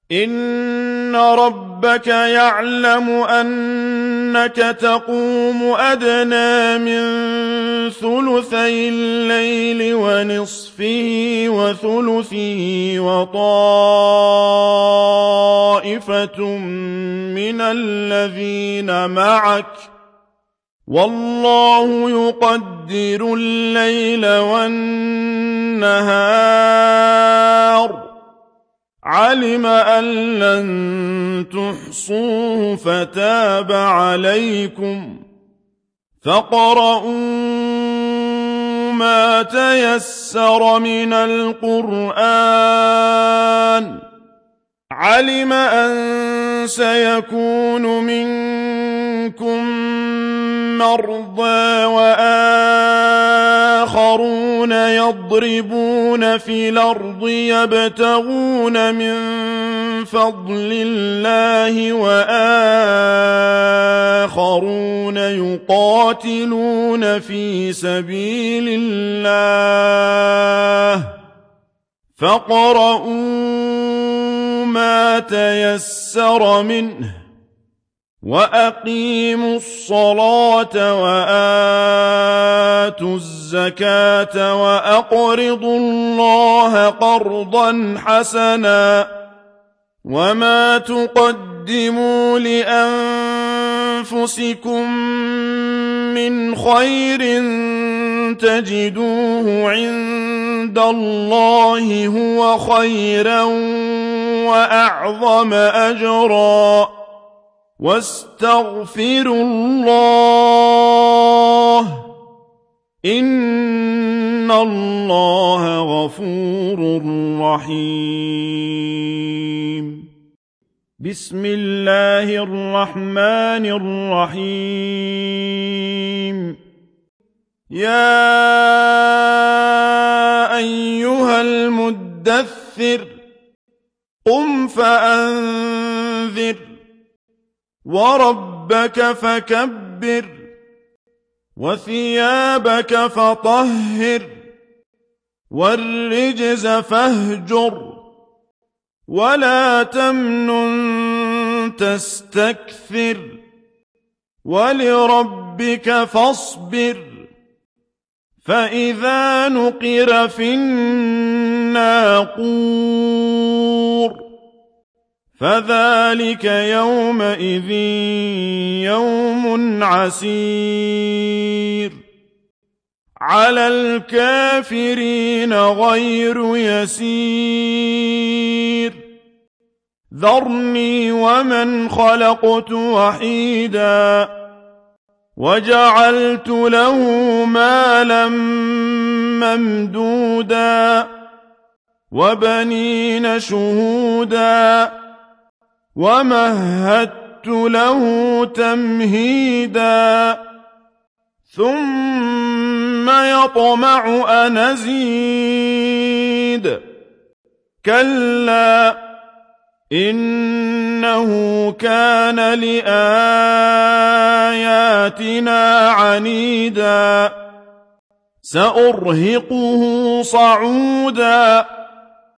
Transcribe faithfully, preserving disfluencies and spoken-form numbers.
إن ربك يعلم أنك تقوم أدنى من ثلثي الليل ونصفه وثلثه وطائفة من الذين معك والله يقدر الليل والنهار علم أن لن تحصوه فتاب عليكم فاقرؤوا ما تيسر من القرآن علم أن سيكون منكم مرضى وآخرون يضربون في الأرض يبتغون من فضل الله وآخرون يقاتلون في سبيل الله فاقرؤوا ما تيسر منه وأقيموا الصلاة وآتوا الزكاة وأقرضوا الله قرضا حسنا وما تقدموا لأنفسكم من خير تجدوه عند الله هو خيرا وأعظم أجرا واستغفروا الله إن الله غفور رحيم بسم الله الرحمن الرحيم يا أيها المدثر قم فأنذر وربك فكبر وثيابك فطهر والرجز فاهجر ولا تمنن تستكثر ولربك فاصبر فإذا نقر في الناقور فذلك يومئذ يوم عسير على الكافرين غير يسير ذرني ومن خلقت وحيدا وجعلت له مالا ممدودا وبنين شهودا ومهدت له تمهيدا ثم يطمع أن أزيد كلا إنه كان لآياتنا عنيدا سأرهقه صعودا